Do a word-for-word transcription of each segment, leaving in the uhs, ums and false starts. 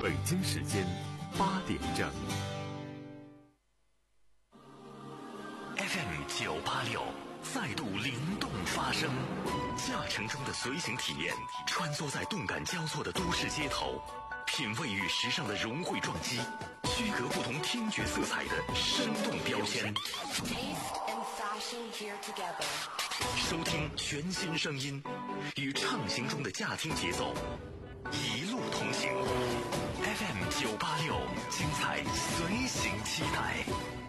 北京时间八点整。 F M 九八六再度灵动发声，驾乘中的随行体验，穿梭在动感交错的都市街头，品味与时尚的融汇撞击，区隔不同听觉色彩的生动标签。收听全新声音，与畅行中的驾听节奏，一路同行。F M 九八六，精彩随行期待。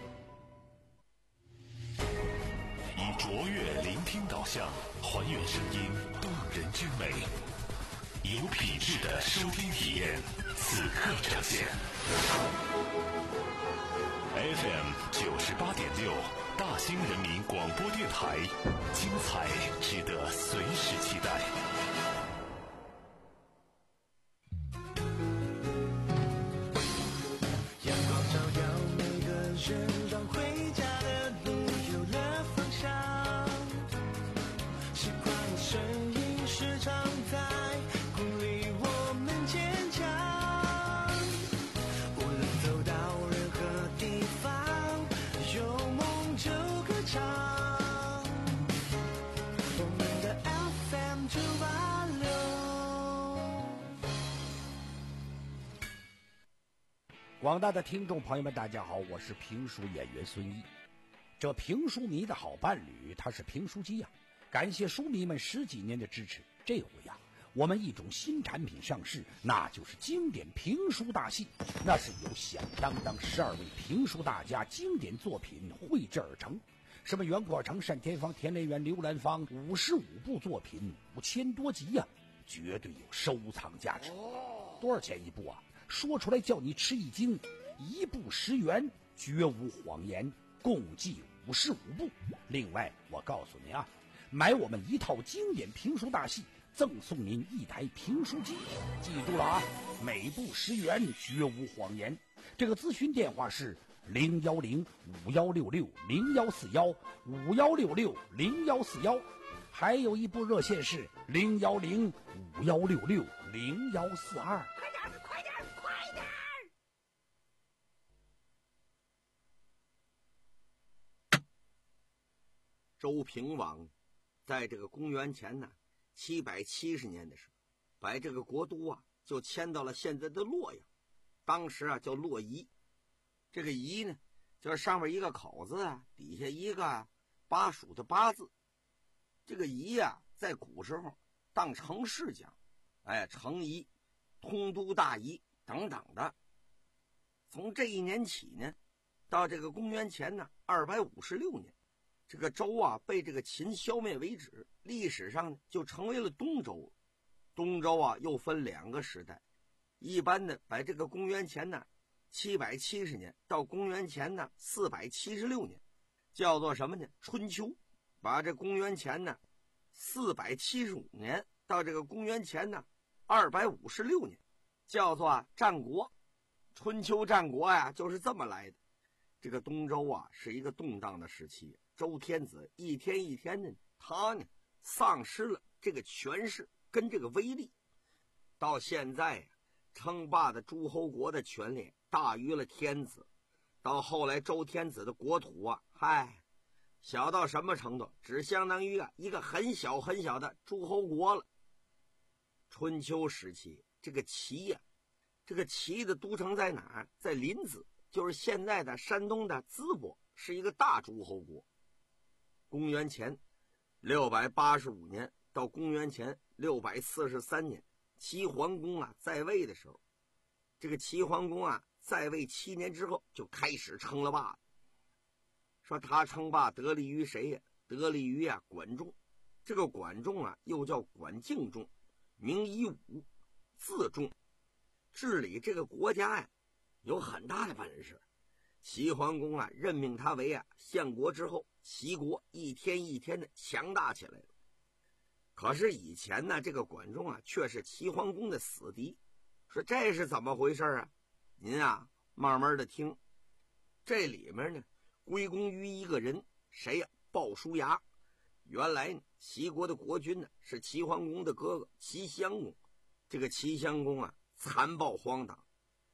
以卓越聆听导向，还原声音动人之美，有品质的收听体验，此刻呈现。F M 九十八点六，大兴人民广播电台，精彩值得随时期待。 阳光照耀每个人，让回家的路有了方向。习惯声音时常在鼓励我们坚强。无论走到任何地方，有梦就歌唱。我们的 F M 九八六。 广大的听众朋友们，大家好，我是评书演员孙一。这评书迷的好伴侣，他是评书机呀、啊。感谢书迷们十几年的支持，这回呀、啊，我们一种新产品上市，那就是经典评书大戏。那是由响当当十二位评书大家经典作品绘制而成，什么袁阔成、单田芳、田连元、刘兰芳，五十五部作品，五千多集呀、啊，绝对有收藏价值。多少钱一部啊？说出来叫你吃一惊，一部十元，绝无谎言，共计五十五部。另外，我告诉你啊，买我们一套经典评书大戏，赠送您一台评书机。记住了啊，每部十元，绝无谎言。这个咨询电话是零幺零五幺六六零幺四幺五幺六六零幺四幺，还有一部热线是零幺零五幺六六零幺四二。快点，快点，快点！ 周平王在这个公元前呢七百七十年的时候，把这个国都啊就迁到了现在的洛阳，当时啊叫洛邑。这个邑呢，就是上面一个口字啊，底下一个巴蜀的巴字。这个邑啊，在古时候当城市讲，哎，城邑、通都大邑等等的。从这一年起呢，到这个公元前呢二百五十六年。这个周啊被这个秦消灭为止，历史上呢就成为了东周。东周啊又分两个时代，一般的把这个公元前呢七百七十年到公元前呢四百七十六年叫做什么呢？春秋。把这公元前呢四百七十五年到这个公元前呢二百五十六年叫做、啊、战国。春秋战国呀、啊、就是这么来的。这个东周啊是一个动荡的时期，周天子一天一天的他呢丧失了这个权势跟这个威力，到现在、啊、称霸的诸侯国的权力大于了天子，到后来周天子的国土啊，嗨，小到什么程度，只相当于啊一个很小很小的诸侯国了。春秋时期，这个齐呀、啊，这个齐的都城在哪儿？在临淄，就是现在的山东的淄博，是一个大诸侯国。公元前六百八十五年到公元前六百四十三年，齐桓公啊在位的时候，这个齐桓公啊在位七年之后就开始称了霸。说他称霸得力于谁呀？得力于啊管仲。这个管仲啊又叫管敬仲，名夷吾，字仲，治理这个国家呀有很大的本事。齐桓公啊任命他为啊相国之后，齐国一天一天的强大起来了。可是以前呢，这个管仲啊却是齐桓公的死敌。说这是怎么回事啊？您啊慢慢的听。这里面呢归功于一个人，谁呀？鲍叔牙。原来呢齐国的国君呢是齐桓公的哥哥齐襄公。这个齐襄公啊残暴荒唐，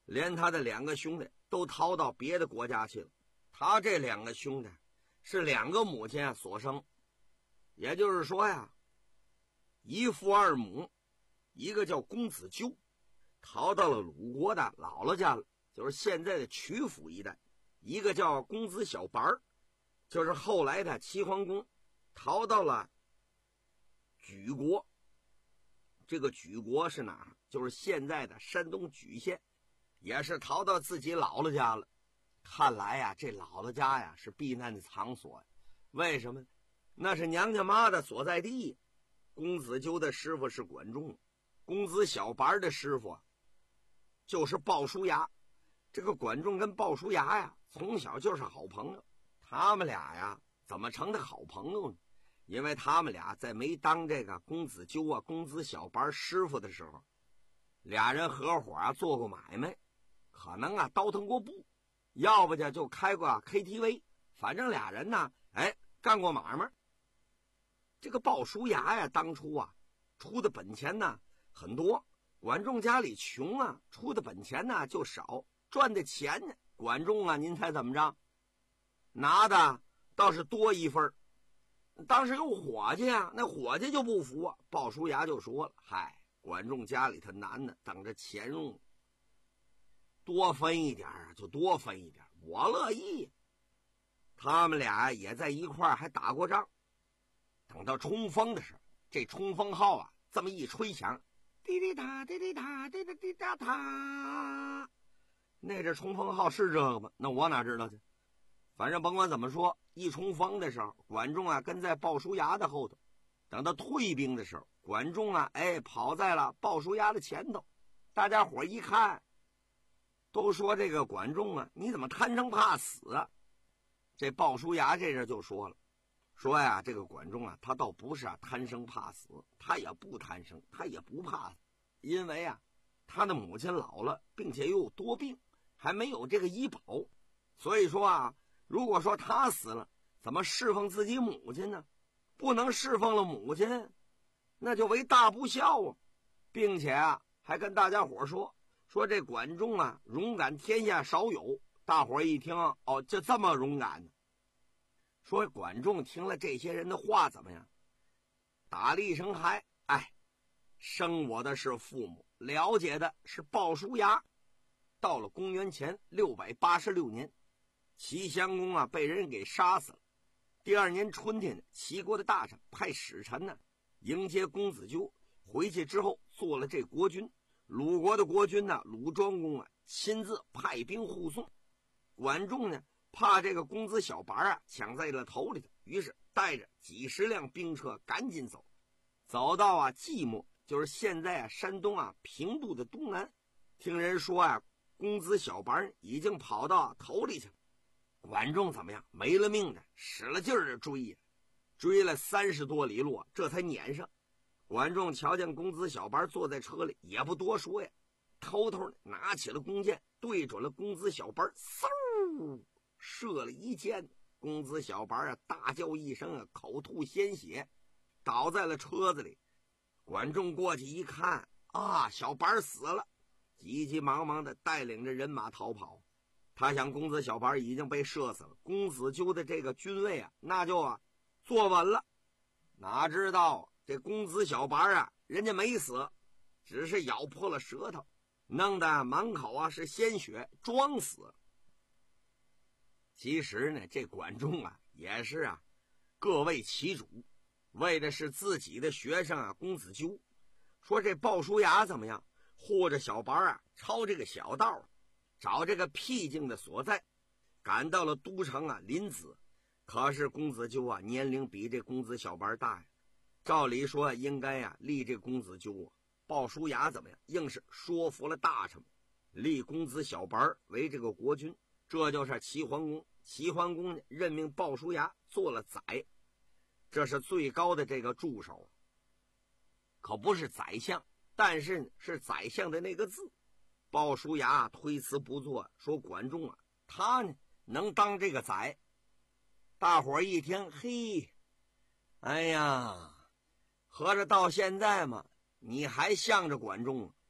连他的两个兄弟都逃到别的国家去了。他这两个兄弟是两个母亲啊所生，也就是说呀，一父二母，一个叫公子纠，逃到了鲁国的姥姥家了，就是现在的曲阜一带；一个叫公子小白，就是后来的齐桓公，逃到了莒国。这个莒国是哪儿？就是现在的山东莒县，也是逃到自己姥姥家了。看来呀，这姥姥家呀是避难的场所呀。为什么？那是娘家妈的所在地。公子纠的师傅是管仲，公子小白的师傅啊就是鲍叔牙。这个管仲跟鲍叔牙呀从小就是好朋友。他们俩呀怎么成的好朋友呢？因为他们俩在没当这个公子纠啊公子小白师傅的时候，俩人合伙啊做过买卖，可能啊倒腾过布，要不就开过 K T V， 反正俩人呢哎干过买卖。这个鲍叔牙呀当初啊出的本钱呢很多，管仲家里穷啊，出的本钱呢就少，赚的钱呢管仲啊您猜怎么着？拿的倒是多一份。当时有伙计啊，那伙计就不服啊，鲍叔牙就说了，嗨，管仲家里头难呢，等着钱用，多分一点啊就多分一点，我乐意。他们俩也在一块儿还打过仗。等到冲锋的时候，这冲锋号啊这么一吹响，滴滴答滴滴答滴滴滴答答，那这冲锋号是这个吗？那我哪知道去。反正甭管怎么说，一冲锋的时候，管仲啊跟在鲍叔牙的后头。等到退兵的时候，管仲啊哎跑在了鲍叔牙的前头。大家伙一看，都说这个管仲啊你怎么贪生怕死啊？这鲍叔牙这阵就说了，说呀这个管仲啊他倒不是啊贪生怕死，他也不贪生，他也不怕死。因为啊他的母亲老了，并且又有多病，还没有这个医保，所以说啊如果说他死了，怎么侍奉自己母亲呢？不能侍奉了母亲，那就为大不孝啊！并且啊，还跟大家伙说，说这管仲啊，勇敢天下少有。大伙一听，哦，就这么勇敢呢。说管仲听了这些人的话怎么样？打了一声嗨，哎，生我的是父母，了解的是鲍叔牙。到了公元前六百八十六年。齐襄公啊被人给杀死了。第二年春天，齐国的大臣派使臣呢迎接公子纠，回去之后做了这国君。鲁国的国君呢鲁庄公啊亲自派兵护送。管仲呢怕这个公子小白啊抢在了头里头，于是带着几十辆兵车赶紧走，走到啊寂寞，就是现在啊山东啊平度的东南。听人说啊公子小白已经跑到头里去了。管仲怎么样？没了命的，使了劲儿的追呀，追了三十多里路，这才撵上。管仲瞧见公子小白坐在车里，也不多说呀，偷偷的拿起了弓箭，对准了公子小白，嗖射了一箭。公子小白啊，大叫一声啊，口吐鲜血，倒在了车子里。管仲过去一看啊，小白死了，急急忙忙的带领着人马逃跑。他想公子小白已经被射死了，公子纠的这个军位啊那就啊坐稳了。哪知道这公子小白啊人家没死，只是咬破了舌头，弄得满口啊是鲜血，装死了。其实呢这管仲啊也是啊各为其主，为的是自己的学生啊公子纠。说这鲍叔牙怎么样，护着小白啊抄这个小道，找这个僻静的所在，赶到了都城啊临子。可是公子纠啊年龄比这公子小白大呀，照理说应该呀、啊、立这公子纠啊。鲍叔牙怎么样，硬是说服了大臣，立公子小白为这个国君。这就是齐桓公。齐桓公呢任命鲍叔牙做了宰，这是最高的这个助手，可不是宰相，但是是宰相的那个字。鲍叔牙推辞不做，说管仲啊他呢能当这个宰。大伙一听，嘿，哎呀，合着到现在嘛你还向着管仲啊？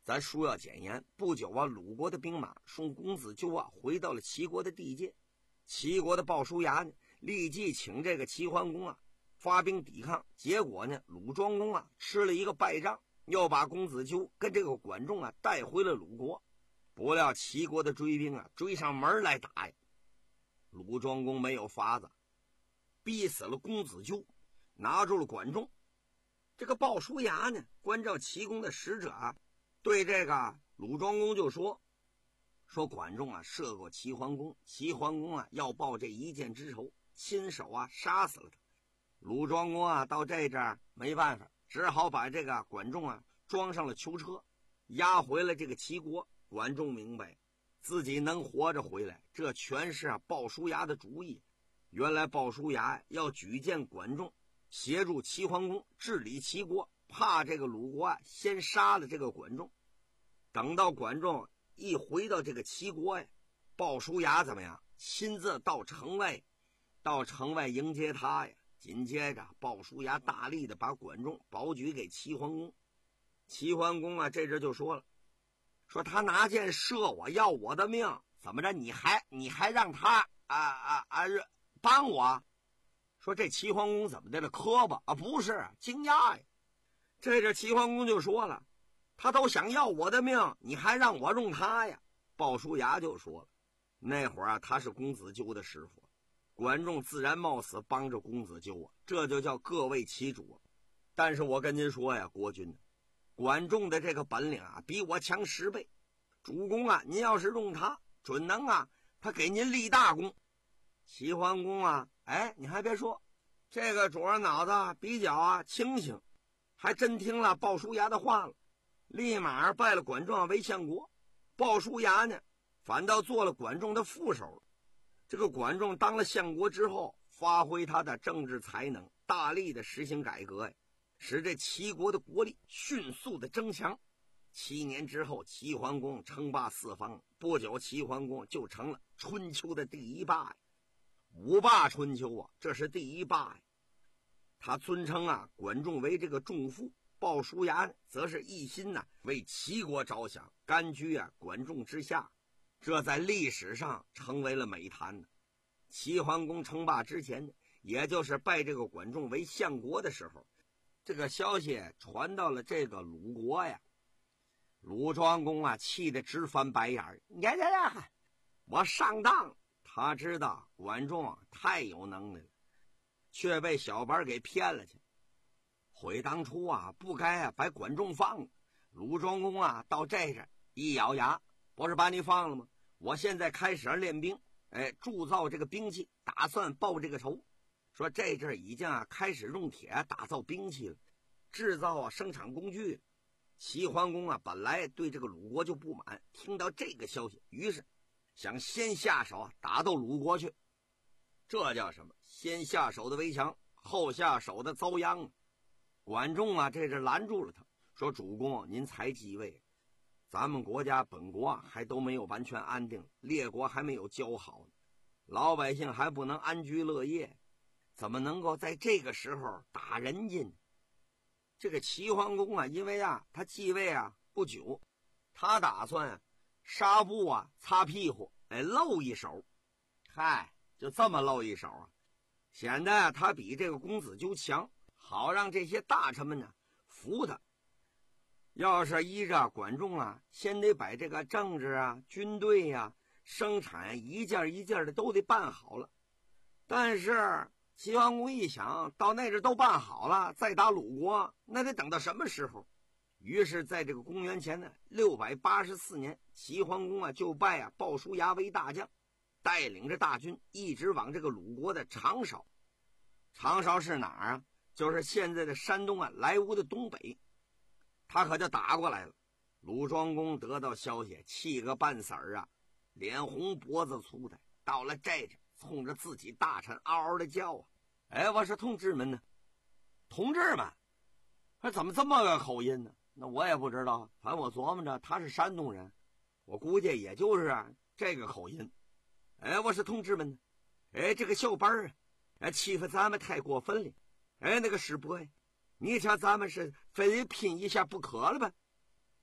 咱书要简言，不久啊，鲁国的兵马送公子纠啊回到了齐国的地界。齐国的鲍叔牙呢，立即请这个齐桓公啊发兵抵抗。结果呢，鲁庄公啊吃了一个败仗，又把公子纠跟这个管仲啊带回了鲁国。不料齐国的追兵啊追上门来打呀，鲁庄公没有法子，逼死了公子纠，拿住了管仲。这个鲍叔牙呢，关照齐公的使者啊，对这个鲁庄公就说说管仲啊射过齐桓公，齐桓公啊要报这一箭之仇，亲手啊杀死了他。鲁庄公啊到这这儿没办法，只好把这个管仲啊装上了囚车，押回了这个齐国。管仲明白自己能活着回来，这全是啊鲍叔牙的主意。原来鲍叔牙要举荐管仲，协助齐桓公治理齐国，怕这个鲁国啊先杀了这个管仲。等到管仲一回到这个齐国呀，鲍叔牙怎么样？亲自到城外，到城外迎接他呀。紧接着，鲍叔牙大力的把管仲保举给齐桓公。齐桓公啊，这阵就说了，说他拿箭射我，要我的命，怎么着？你还你还让他啊啊啊帮我？说这齐桓公怎么的了？磕巴啊？不是，惊讶呀！这阵齐桓公就说了，他都想要我的命，你还让我用他呀？鲍叔牙就说了，那会儿啊，他是公子纠的师傅，管仲自然冒死帮着公子纠啊，这就叫各为其主。但是我跟您说呀，国君，管仲的这个本领啊，比我强十倍。主公啊，您要是用他，准能啊，他给您立大功。齐桓公啊，哎，你还别说，这个主儿脑子比较啊清醒，还真听了鲍叔牙的话了，立马拜了管仲为相国。鲍叔牙呢，反倒做了管仲的副手。这个管仲当了相国之后，发挥他的政治才能，大力的实行改革呀，使这齐国的国力迅速的增强。七年之后，齐桓公称霸四方，不久齐桓公就成了春秋的第一霸呀。五霸春秋啊，这是第一霸呀。他尊称啊管仲为这个仲父，鲍叔牙则是一心呐、啊、为齐国着想，甘居啊管仲之下，这在历史上成为了美谈。齐桓公称霸之前，也就是拜这个管仲为相国的时候，这个消息传到了这个鲁国呀。鲁庄公啊气得直翻白眼儿，呀呀呀！我上当！他知道管仲啊太有能耐了，却被小白给骗了去。悔当初啊不该啊把管仲放了。鲁庄公啊到这这一咬牙，不是把你放了吗？我现在开始练兵，哎，铸造这个兵器，打算报这个仇。说这阵已经啊开始用铁打造兵器了，制造啊生产工具。齐桓公啊本来对这个鲁国就不满，听到这个消息，于是想先下手啊打到鲁国去。这叫什么？先下手的为强，后下手的遭殃啊。管仲啊这是拦住了他，说主公您才继位，咱们国家本国啊还都没有完全安定，列国还没有交好呢，老百姓还不能安居乐业，怎么能够在这个时候打人家呢？这个齐桓公啊，因为啊他继位啊不久，他打算啊纱布啊擦屁股，哎露一手，嗨，就这么露一手啊，显得啊他比这个公子纠强，好让这些大臣们呢服他。要是依着管仲啊，先得把这个政治啊、军队呀、啊、生产一件一件的都得办好了。但是齐桓公一想，到那阵都办好了，再打鲁国，那得等到什么时候？于是，在这个公元前呢六百八十四年，齐桓公啊就拜啊鲍叔牙为大将，带领着大军一直往这个鲁国的长勺。长勺是哪儿啊？就是现在的山东啊莱芜的东北。他可就打过来了。鲁庄公得到消息，气个半死儿啊，脸红脖子粗的，到了这阵冲着自己大臣嗷嗷的叫啊！哎，我说同志们呢，同志们，他怎么这么个口音呢？那我也不知道，反正我琢磨着他是山东人，我估计也就是啊这个口音。哎，我说同志们呢，哎，这个小班儿啊，哎欺负咱们太过分了。哎，那个师伯呀，你瞧咱们是非得拼一下不可了吧？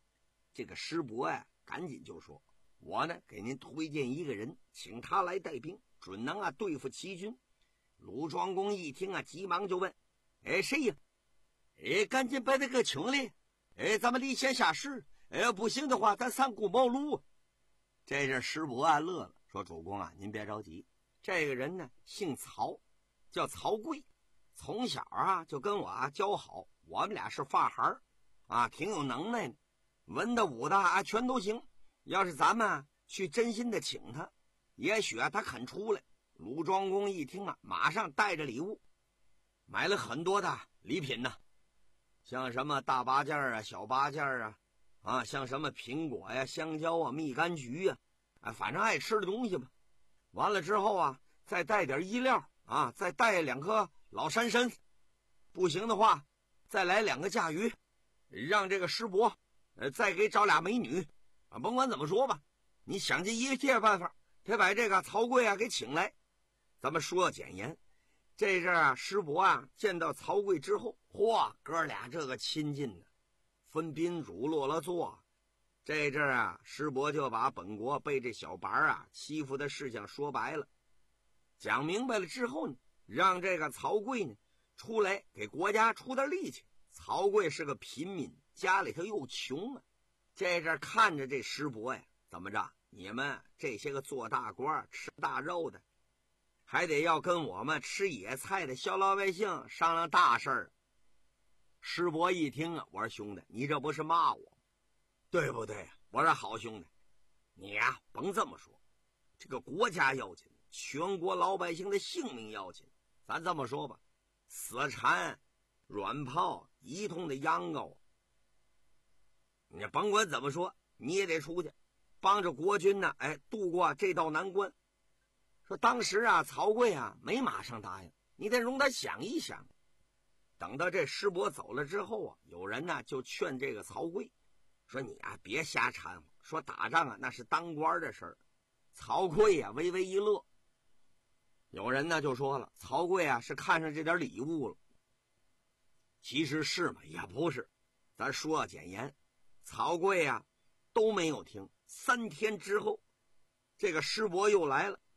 这个师伯呀，赶紧就说：“我呢，给您推荐一个人，请他来带兵，准能啊对付齐军。”鲁庄公一听啊，急忙就问：“哎，谁呀？哎，赶紧把他给请来！哎，咱们离线下士。哎，不行的话，咱上顾茅庐。”这阵师伯啊乐了，说：“主公啊，您别着急，这个人呢姓曹，叫曹刿，从小啊就跟我啊交好，我们俩是发孩儿啊，挺有能耐的，文的武的啊全都行。要是咱们啊去真心的请他，也许啊他肯出来。”鲁庄公一听啊，马上带着礼物，买了很多的礼品呢，像什么大八件啊、小八件啊，啊，像什么苹果呀、香蕉啊、蜜柑橘呀，啊，反正爱吃的东西吧。完了之后啊，再带点衣料啊，再带两颗老山参，不行的话，再来两个甲鱼，让这个师伯，呃，再给找俩美女，啊，甭管怎么说吧，你想尽一切办法，得把这个曹刿啊给请来。咱们说简言，这阵啊，师伯啊见到曹刿之后，嚯，哥俩这个亲近呢，分宾主落了座。这阵啊，师伯就把本国被这小白啊欺负的事情说白了，讲明白了之后呢，让这个曹刿呢出来给国家出点力气。曹刿是个平民，家里头又穷啊，这阵看着这师伯呀，怎么着？你们这些个做大官吃大肉的，还得要跟我们吃野菜的小老百姓商量大事儿。师伯一听啊，我说兄弟，你这不是骂我，对不对？我说好兄弟，你呀、啊、甭这么说，这个国家要紧，全国老百姓的性命要紧。咱这么说吧，死缠软炮一通的央告，你甭管怎么说，你也得出去帮着国军呢，哎，渡过这道难关。说当时啊，曹刿啊没马上答应，你得容他想一想。等到这师伯走了之后啊，有人呢就劝这个曹刿说：“你啊别瞎掺和，说打仗啊那是当官的事儿。”曹刿啊微微一乐。有人呢就说了，曹刿啊是看上这点礼物了。其实是嘛，也不是。咱说简言，曹刿啊都没有听。三天之后，这个师伯又来了。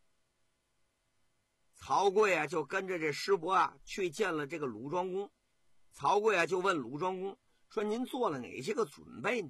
曹刿啊就跟着这师伯啊去见了这个鲁庄公。曹刿啊就问鲁庄公说：“您做了哪些个准备呢？”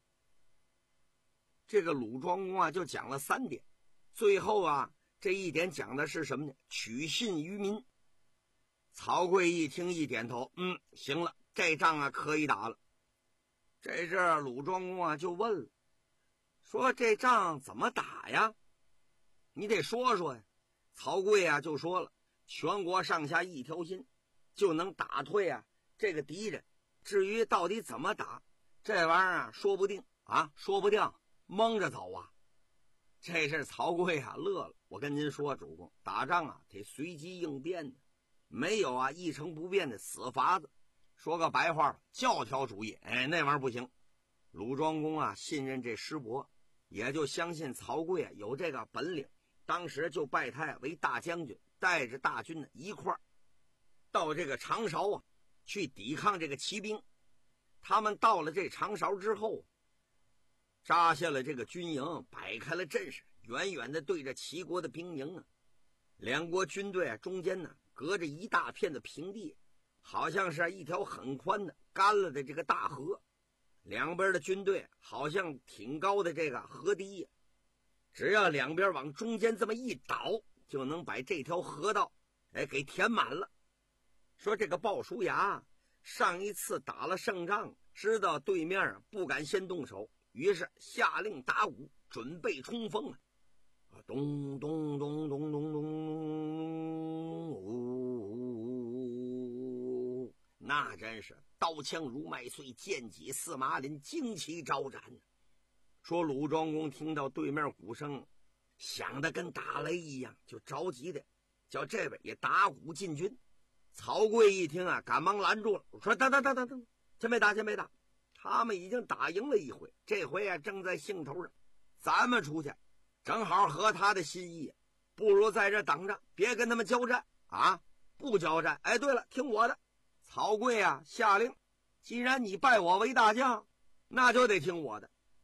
这个鲁庄公啊就讲了三点，最后啊这一点讲的是什么呢？取信于民。曹刿一听一点头，嗯，行了，这仗啊可以打了。这阵鲁庄公啊就问了，说：“这仗怎么打呀？你得说说呀。”曹刿啊就说了，全国上下一条心，就能打退啊这个敌人。至于到底怎么打，这玩意儿啊说不定啊，说不定蒙着走啊。这是曹刿啊乐了。我跟您说，主公，打仗啊得随机应变的，没有啊一成不变的死法子。说个白话吧，教条主义，哎，那玩意儿不行。鲁庄公啊信任这师伯，也就相信曹刿啊有这个本领。当时就拜他为大将军，带着大军呢一块儿到这个长勺啊去抵抗这个骑兵。他们到了这长勺之后，扎下了这个军营，摆开了阵势，远远的对着齐国的兵营啊。两国军队啊中间呢隔着一大片的平地，好像是一条很宽的干了的这个大河，两边的军队好像挺高的这个河堤呀。只要两边往中间这么一倒，就能把这条河道哎给填满了。说这个鲍叔牙上一次打了胜仗，知道对面不敢先动手，于是下令打鼓，准备冲锋啊！咚咚咚咚咚咚，呜，那真是刀枪如麦穗，剑戟似麻林，旌旗招展。说鲁庄公听到对面鼓声响得跟打雷一样，就着急的叫这边也打鼓进军。曹刿一听啊，赶忙拦住了，说：“等等等等等，先别打，先别打，他们已经打赢了一回，这回啊正在兴头上，咱们出去正好合他的心意，不如在这等着，别跟他们交战啊！不交战，哎，对了，听我的。”曹刿啊下令，既然你拜我为大将，那就得听我的。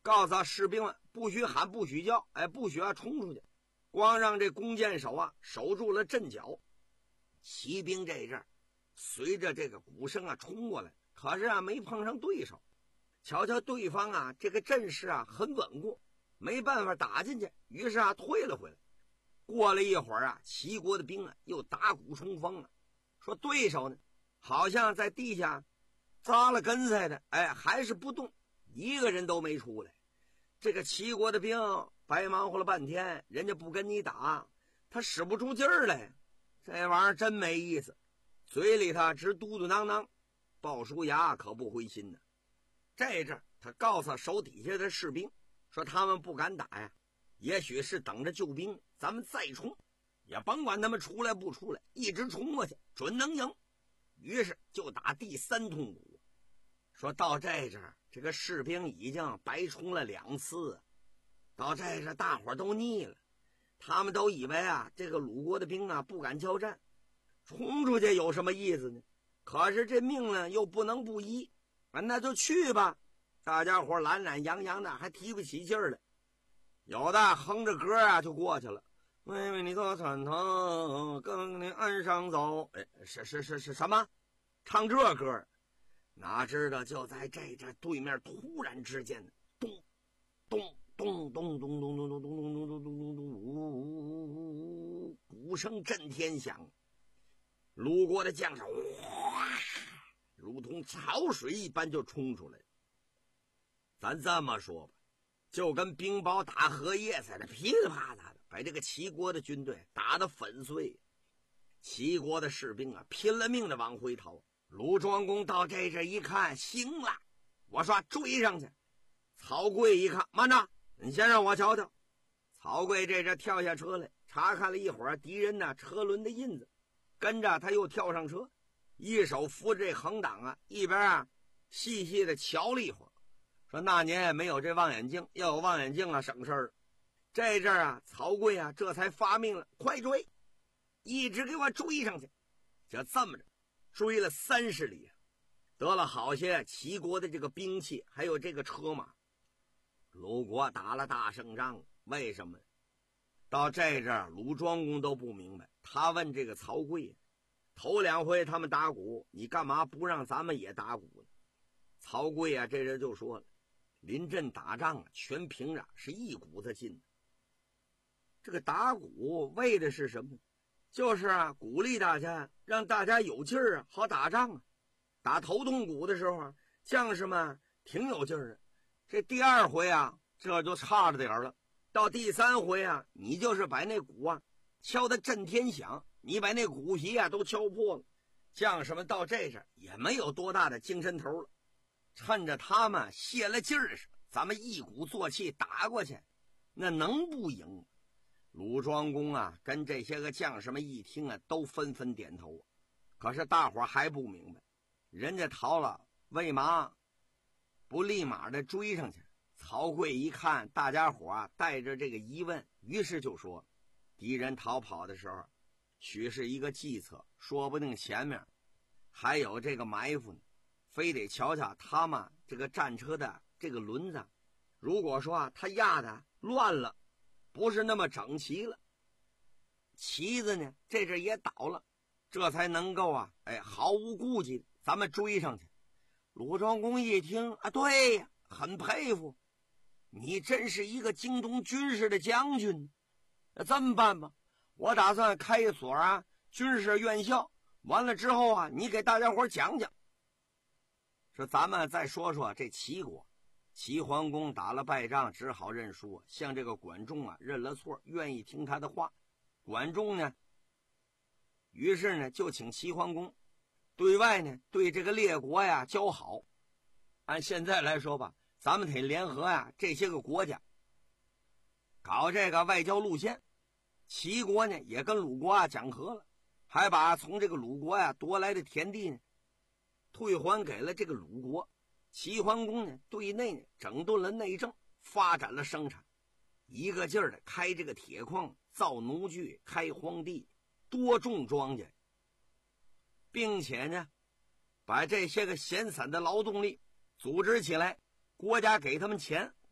告诉士兵们不许喊不许叫，哎，不许要冲出去，光让这弓箭手啊守住了阵脚。骑兵这阵随着这个鼓声啊冲过来，可是啊没碰上对手。瞧瞧对方啊这个阵势啊很稳固，没办法打进去，于是啊退了回来。过了一会儿啊，齐国的兵啊又打鼓冲锋了，说对手呢好像在地下扎了根似的，哎，还是不动，一个人都没出来。这个齐国的兵白忙活了半天，人家不跟你打，他使不出劲儿来，这玩意儿真没意思，嘴里他直嘟嘟囔囔，鲍叔牙可不灰心呢。这阵他告诉手底下的士兵说，他们不敢打呀，也许是等着救兵，咱们再冲，也甭管他们出来不出来，一直冲过去准能赢。于是就打第三通鼓。说到这阵儿，这个士兵已经白冲了两次，到这阵大伙都腻了，他们都以为啊这个鲁国的兵啊不敢交战，冲出去有什么意思呢？可是这命呢又不能不依，啊，那就去吧。大家伙懒懒洋洋的，还提不起劲儿来，有的哼着歌啊就过去了。妹妹你坐船头，跟你岸上走，哎，是是是是什么？唱这歌？哪知道就在这这对面，突然之间，咚咚咚咚咚咚咚咚咚咚咚咚咚咚，鼓声震天响。鲁国的将士哇，如同潮水一般就冲出来。咱这么说吧，就跟冰雹打荷叶似的，噼里啪啦的把这个齐国的军队打得粉碎。齐国的士兵啊拼了命的往回逃。鲁庄公到这这一看，行了，我说追上去。曹刿一看，慢着，你先让我瞧瞧。曹刿这这跳下车来，查看了一会儿敌人呢车轮的印子，跟着他又跳上车，一手扶着这横挡啊，一边啊细细的瞧了一会儿，说那年没有这望远镜，要有望远镜啊省事儿。这阵啊曹刿啊这才发命了，快追，一直给我追上去。就这么着追了三十里，得了好些齐国的这个兵器，还有这个车马。鲁国打了大胜仗，为什么？到这阵鲁庄公都不明白，他问这个曹刿，头两回他们打鼓，你干嘛不让咱们也打鼓呢？曹刿啊这人就说了，临阵打仗啊全凭着是一股子劲。这个打鼓为的是什么？就是啊鼓励大家，让大家有劲儿啊，好打仗啊。打头痛鼓的时候啊，将士们挺有劲儿的。这第二回啊这就差着点了，到第三回啊，你就是把那鼓啊敲得震天响，你把那鼓皮啊都敲破了，将士们到这阵也没有多大的精神头了。趁着他们泄了劲儿时，咱们一鼓作气打过去，那能不赢？鲁庄公啊跟这些个将士们一听啊，都纷纷点头。可是大伙还不明白，人家逃了，为嘛不立马的追上去？曹刿一看大家伙啊带着这个疑问，于是就说，敌人逃跑的时候许是一个计策，说不定前面还有这个埋伏呢，非得瞧瞧他们这个战车的这个轮子，如果说啊他压的乱了，不是那么整齐了，旗子呢这阵也倒了，这才能够啊哎毫无顾忌咱们追上去。鲁庄公一听啊，对呀，很佩服你，真是一个精通军事的将军。那这么办吧，我打算开一所啊军事院校，完了之后啊你给大家伙讲讲。说咱们再说说这齐国，齐桓公打了败仗，只好认输，向这个管仲啊认了错，愿意听他的话。管仲呢于是呢就请齐桓公对外呢对这个列国呀交好。按现在来说吧，咱们得联合呀这些个国家搞这个外交路线。齐国呢也跟鲁国啊讲和了，还把从这个鲁国呀夺来的田地呢退还给了这个鲁国。齐桓公呢对内呢整顿了内政，发展了生产，一个劲儿的开这个铁矿，造农具，开荒地，多种庄稼，并且呢把这些个闲散的劳动力组织起来，国家给他们钱，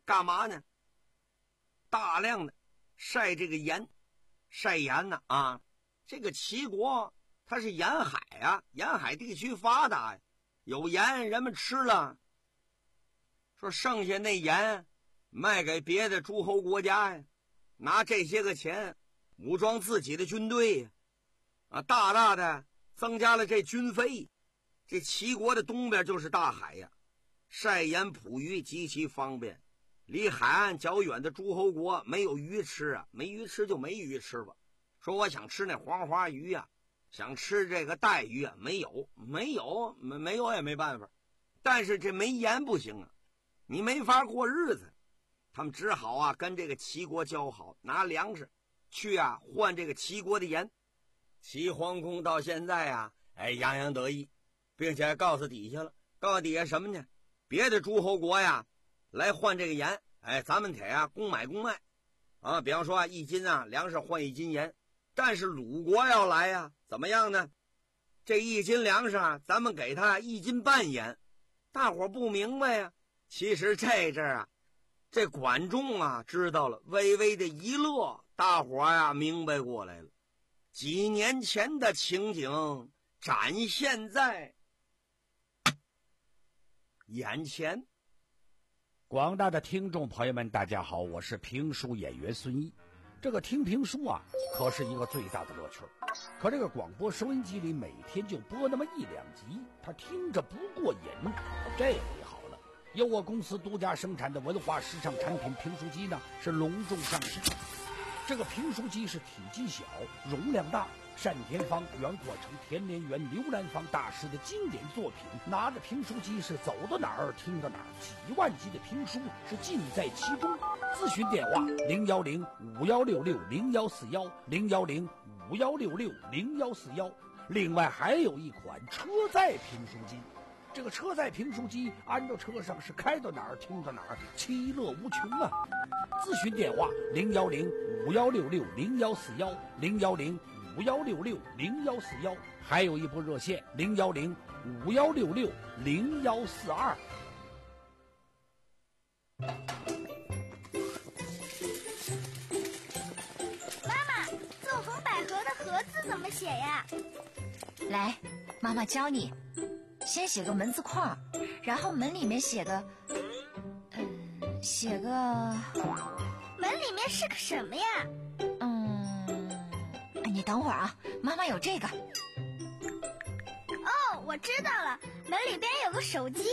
干嘛呢？大量的晒这个盐，晒盐呢啊！这个齐国它是沿海啊，沿海地区发达呀，有盐人们吃了，说剩下那盐卖给别的诸侯国家呀，拿这些个钱武装自己的军队呀，啊，大大的增加了这军费。这齐国的东边就是大海呀，晒盐捕鱼极其方便。离海岸较远的诸侯国没有鱼吃啊，没鱼吃就没鱼吃吧。说我想吃那黄花鱼啊，想吃这个带鱼啊，没有，没有，没没有也没办法。但是这没盐不行啊，你没法过日子。他们只好啊跟这个齐国交好，拿粮食去啊换这个齐国的盐。齐桓公到现在啊，哎，洋洋得意，并且告诉底下了，告诉底下什么呢？别的诸侯国呀来换这个盐，哎，咱们得啊公买公卖啊。比方说啊，一斤啊粮食换一斤盐，但是鲁国要来呀，怎么样呢？这一斤粮食啊，咱们给他一斤半盐。大伙不明白呀。其实这阵儿啊，这管仲啊知道了，微微的一乐，大伙呀明白过来了。几年前的情景展现在眼前。 广大的听众朋友们，大家好，我是评书演员孙毅。这个听评书啊，可是一个最大的乐趣。可这个广播收音机里每天就播那么一两集，他听着不过瘾。这回好了，由我公司独家生产的文化时尚产品评书机呢，是隆重上市。这个评书机是体积小，容量大，单田芳、袁阔成、田连元、刘兰芳大师的经典作品，拿着评书机是走到哪儿听到哪儿，几万集的评书是尽在其中。咨询电话零幺零五幺六六零幺四幺零幺零五幺六六零幺四幺。另外还有一款车载评书机，这个车载评书机安到车上是开到哪儿听到哪儿，其乐无穷啊！咨询电话零幺零五幺六六零幺四幺零幺零五幺六六零幺四幺，还有一部热线零幺零五幺六六零幺四二。 妈妈，纵横捭阖的阖字怎么写呀？ 来，妈妈教你。先写个门字框，然后门里面写个，嗯，写个， 门里面是个什么呀？ 嗯，你等会儿啊，妈妈有这个。 哦，我知道了，门里边有个手机。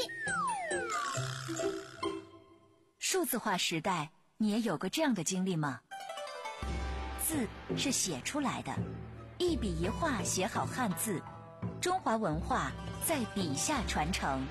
数字化时代，你也有过这样的经历吗？字是写出来的，一笔一画写好汉字，中华文化在笔下传承。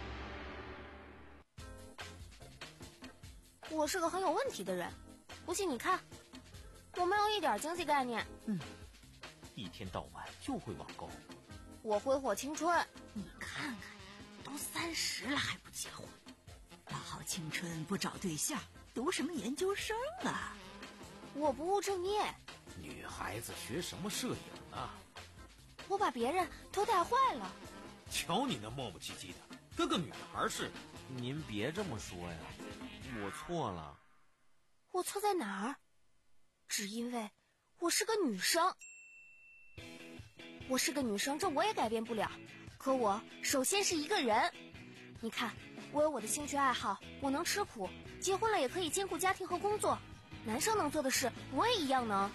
我是个很有问题的人，不信你看，我没有一点经济概念。 嗯，一天到晚就会网购。 我挥霍青春。 你看看，都三十了还不结婚，大好青春不找对象，读什么研究生啊？ 我不务正业。 女孩子学什么摄影啊？ 我把别人都带坏了。 瞧你那磨磨唧唧的，跟个女孩似的。您别这么说呀，我错了。 我错在哪儿？只因为我是个女生。我是个女生，这我也改变不了。可我首先是一个人。你看，我有我的兴趣爱好，我能吃苦，结婚了也可以兼顾家庭和工作。男生能做的事，我也一样能。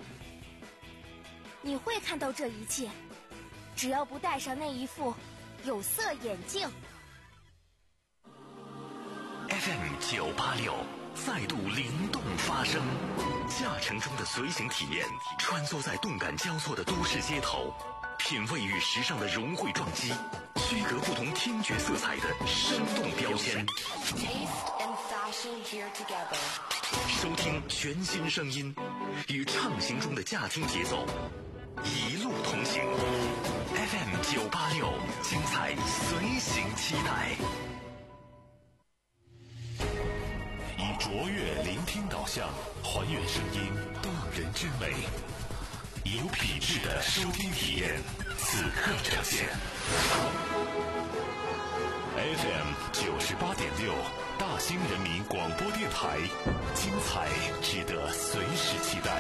你会看到这一切，只要不戴上那一副有色眼镜。 F M 九八六再度灵动发声，驾乘中的随行体验，穿梭在动感交错的都市街头，品味与时尚的融汇撞击，区隔不同听觉色彩的生动标签。收听全新声音，与畅行中的驾听节奏，一路同行。F M 九八六，精彩随行期待。以卓越聆听导向，还原声音动人之美，以有品质的收听体验，此刻呈现。 F M 九十八点六，大兴人民广播电台，精彩值得随时期待。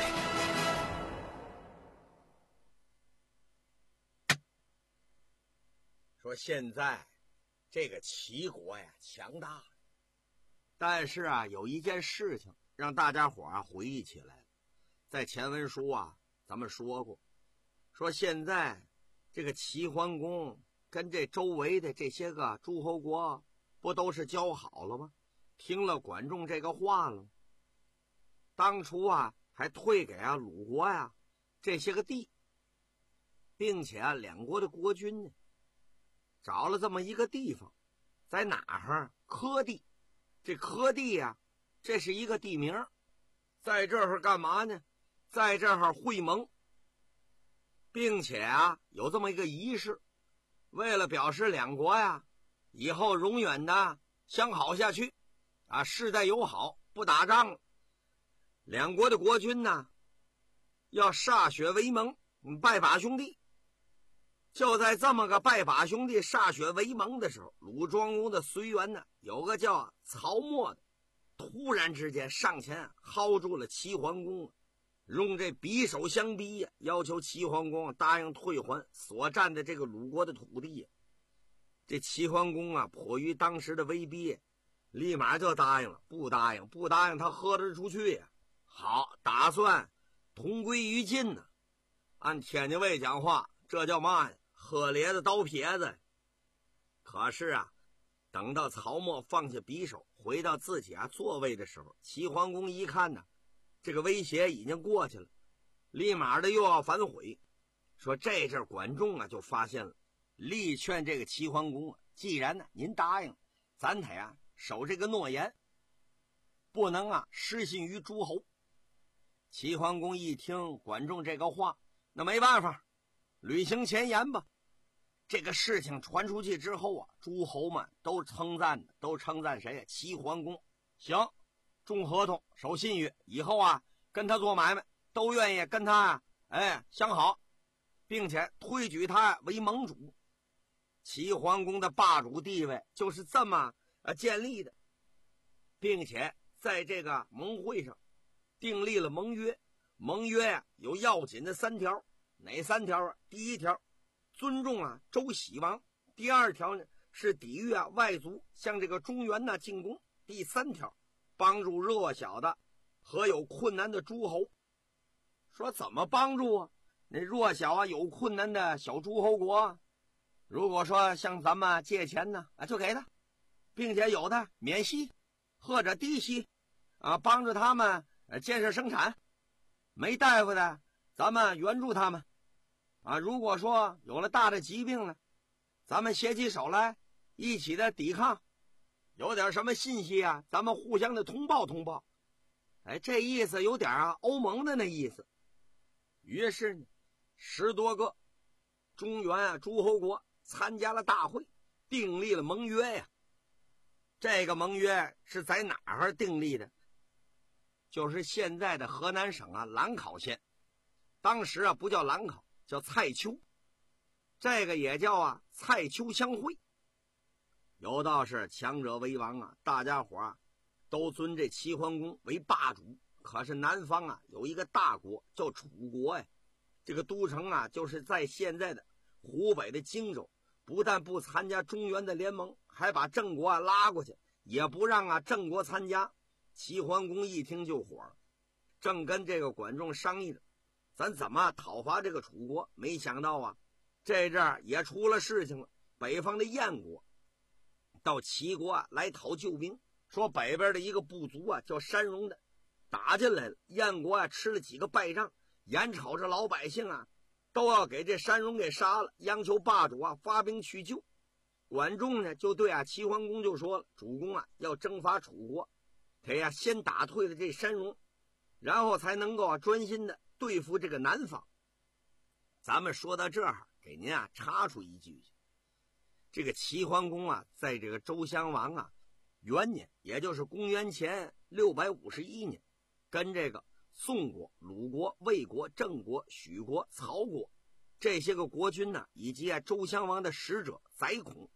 说现在这个齐国呀强大了，但是啊有一件事情让大家伙啊回忆起来了。在前文书啊咱们说过，说现在这个齐桓公跟这周围的这些个诸侯国不都是交好了吗？听了管仲这个话了，当初啊还退给啊鲁国呀这些个地，并且啊两国的国君呢找了这么一个地方，在哪儿？柯地。这柯地呀、啊，这是一个地名，在这儿干嘛呢？在这儿会盟，并且啊有这么一个仪式，为了表示两国呀以后永远的相好下去啊，世代友好，不打仗了。两国的国君呢要歃血为盟，拜把兄弟。就在这么个拜把兄弟歃血为盟的时候，鲁庄公的随员呢有个叫曹沫的，突然之间上前薅住了齐桓公，用这匕首相逼呀，要求齐桓公答应退还所占的这个鲁国的土地。这齐桓公啊迫于当时的威逼，立马就答应了，不答应不答应他喝得出去呀。好，打算同归于尽呢。按天津卫讲话，这叫嘛呀？喝咧的刀撇子。可是啊等到曹沫放下匕首回到自己啊座位的时候，齐桓公一看呢这个威胁已经过去了，立马的又要反悔。说这阵管仲啊就发现了，力劝这个齐桓公啊，既然呢您答应，咱得啊守这个诺言，不能啊失信于诸侯。齐桓公一听管仲这个话，那没办法，履行前言吧。这个事情传出去之后啊，诸侯们都称赞的，都称赞谁呀？齐桓公。行，重合同，守信誉，以后啊跟他做买卖，都愿意跟他啊哎相好，并且推举他为盟主。齐桓公的霸主地位就是这么呃建立的，并且在这个盟会上订立了盟约。盟约呀、啊、有要紧的三条，哪三条啊？第一条，尊重啊周喜王；第二条呢是抵御啊外族向这个中原呢进攻；第三条，帮助弱小的和有困难的诸侯。说怎么帮助啊？那弱小啊有困难的小诸侯国，如果说向咱们借钱呢啊就给他，并且有的免息或者低息啊，帮助他们建设生产。没大夫的咱们援助他们啊，如果说有了大的疾病了，咱们携起手来一起的抵抗，有点什么信息啊咱们互相的通报通报。哎，这意思有点啊欧盟的那意思。于是呢十多个中原啊诸侯国参加了大会，订立了盟约呀。这个盟约是在哪儿订立的？就是现在的河南省啊兰考县，当时啊不叫兰考，叫蔡丘，这个也叫啊蔡丘相会。有道是强者为王啊，大家伙啊都尊这齐桓公为霸主。可是南方啊有一个大国叫楚国呀，这个都城啊就是在现在的湖北的荆州，不但不参加中原的联盟，还把郑国啊拉过去，也不让啊郑国参加。齐桓公一听就火了，正跟这个管仲商议着咱怎么讨伐这个楚国，没想到啊这阵儿也出了事情了。北方的燕国到齐国啊来讨救兵，说北边的一个部族啊叫山戎的打进来了，燕国啊吃了几个败仗，眼瞅着老百姓啊都要给这山戎给杀了，央求霸主啊发兵去救。管仲呢就对啊齐桓公就说了，主公啊要征伐楚国，得呀先打退了这山戎，然后才能够啊专心的对付这个南方。咱们说到这儿，给您啊插出一句，这个齐桓公啊在这个周襄王啊元年，也就是公元前六百五十一年，跟这个宋国、鲁国、魏国、郑国、许国、曹国这些个国君呢，以及啊周襄王的使者宰孔，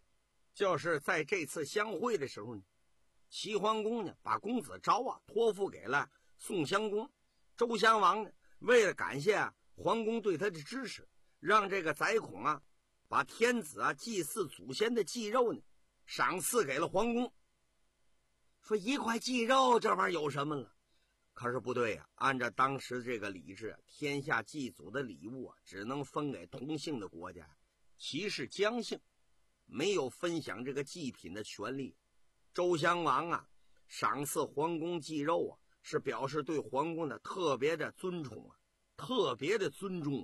就是在这次相会的时候呢，齐桓公呢把公子昭啊托付给了宋襄公。周襄王呢为了感谢啊桓公对他的支持，让这个宰孔啊把天子啊祭祀祖先的祭肉呢赏赐给了桓公。说一块祭肉这玩意儿有什么了？可是不对呀、啊，按照当时这个礼制，天下祭祖的礼物啊只能分给同姓的国家，其是姜姓没有分享这个祭品的权利。周襄王啊赏赐桓公祭肉啊，是表示对桓公的特别的尊崇啊，特别的尊重。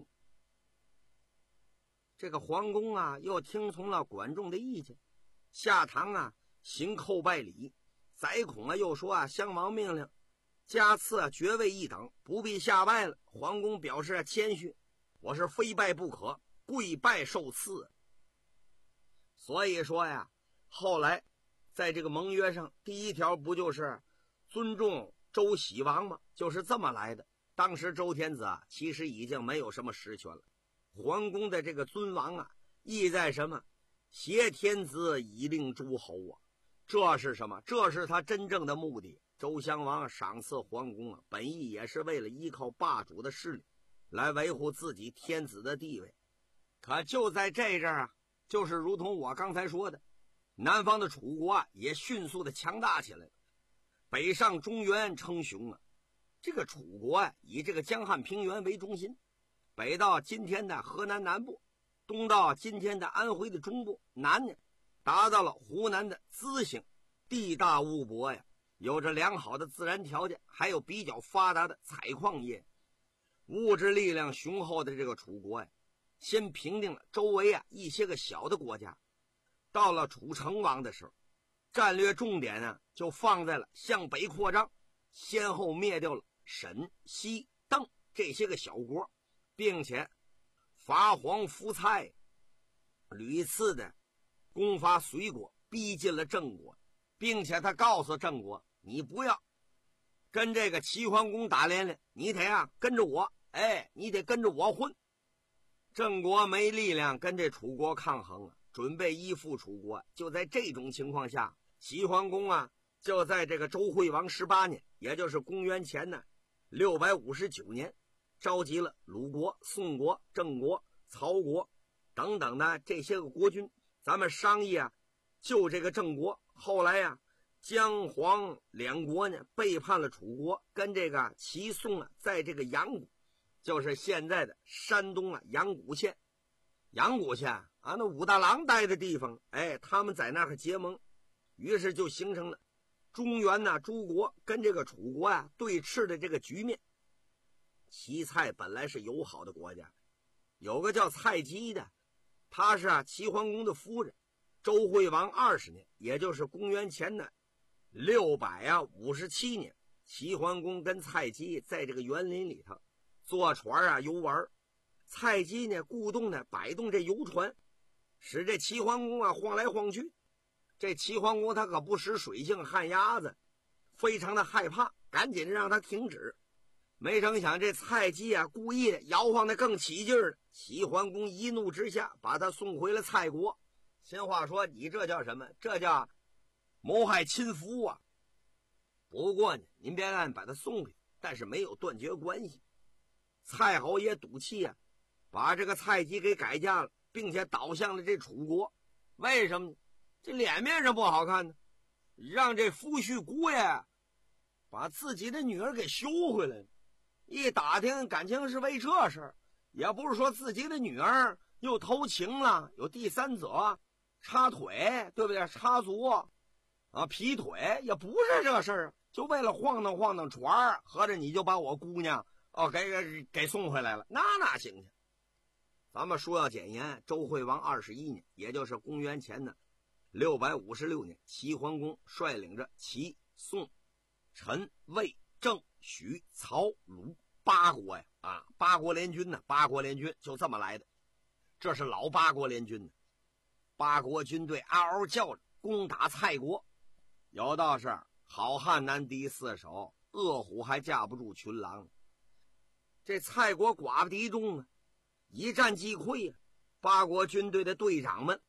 这个桓公啊又听从了管仲的意见，下堂啊行叩拜礼。宰孔啊又说啊襄王命令加赐啊爵位一等，不必下拜了。桓公表示啊谦虚，我是非拜不可，跪拜受赐。所以说呀，后来在这个盟约上，第一条不就是尊重周喜王吗？就是这么来的。当时周天子啊其实已经没有什么实权了，桓公的这个尊王啊意在什么？挟天子以令诸侯啊，这是什么？这是他真正的目的。周襄王赏赐桓公啊，本意也是为了依靠霸主的势力来维护自己天子的地位。可就在这阵儿啊，就是如同我刚才说的，南方的楚国啊也迅速的强大起来了，北上中原称雄啊。这个楚国啊以这个江汉平原为中心，北到今天的河南南部，东到今天的安徽的中部，南呢达到了湖南的资兴，地大物博呀，有着良好的自然条件，还有比较发达的采矿业，物质力量雄厚的这个楚国呀，先平定了周围啊一些个小的国家。到了楚成王的时候，战略重点呢就放在了向北扩张，先后灭掉了沈、西、邓这些个小国，并且伐黄夫蔡，屡次的攻伐隋国，逼近了郑国，并且他告诉郑国，你不要跟这个齐桓公打连连，你得啊跟着我，哎，你得跟着我混。郑国没力量跟这楚国抗衡啊，准备依附楚国。就在这种情况下，齐桓公啊就在这个周惠王十八年，也就是公元前呢六百五十九年，召集了鲁国、宋国、郑国、曹国等等的这些个国君，咱们商议啊救这个郑国。后来呀、啊，姜黄两国呢背叛了楚国，跟这个齐宋啊在这个阳谷，就是现在的山东啊阳谷县，阳谷县啊那武大郎待的地方，哎，他们在那儿结盟，于是就形成了中原呐、啊、诸国跟这个楚国啊对峙的这个局面。齐蔡本来是友好的国家，有个叫蔡姬的，他是啊齐桓公的夫人。周惠王二十年，也就是公元前的六百啊五十七年，齐桓公跟蔡姬在这个园林里头坐船啊游玩，蔡姬呢鼓动呢摆动这游船，使这齐桓公啊晃来晃去。这齐桓公他可不识水性旱鸭子，非常的害怕，赶紧让他停止。没成想这蔡姬啊故意的摇晃的更起劲了，齐桓公一怒之下把他送回了蔡国。新话说，你这叫什么？这叫谋害亲夫啊！不过呢，您别看把他送回，但是没有断绝关系。蔡侯也赌气啊，把这个蔡姬给改嫁了，并且倒向了这楚国。为什么呢？这脸面上不好看呢，让这夫婿姑爷把自己的女儿给休回来了。一打听，感情是为这事儿，也不是说自己的女儿又偷情了，有第三者插腿，对不对？插足啊，劈腿，也不是这事儿，就为了晃荡晃荡船，合着你就把我姑娘哦给给给送回来了，那哪行去？咱们说要简言，周惠王二十一年，也就是公元前的六百五十六年，齐桓公率领着齐、宋、陈、魏、郑、许、曹、鲁八国呀，啊，八国联军呢，八国联军就这么来的，这是老八国联军呢。八国军队嗷嗷叫着攻打蔡国，有道是好汉难敌四手，饿虎还架不住群狼。这蔡国寡不敌众啊，一战即溃啊。八国军队的队长们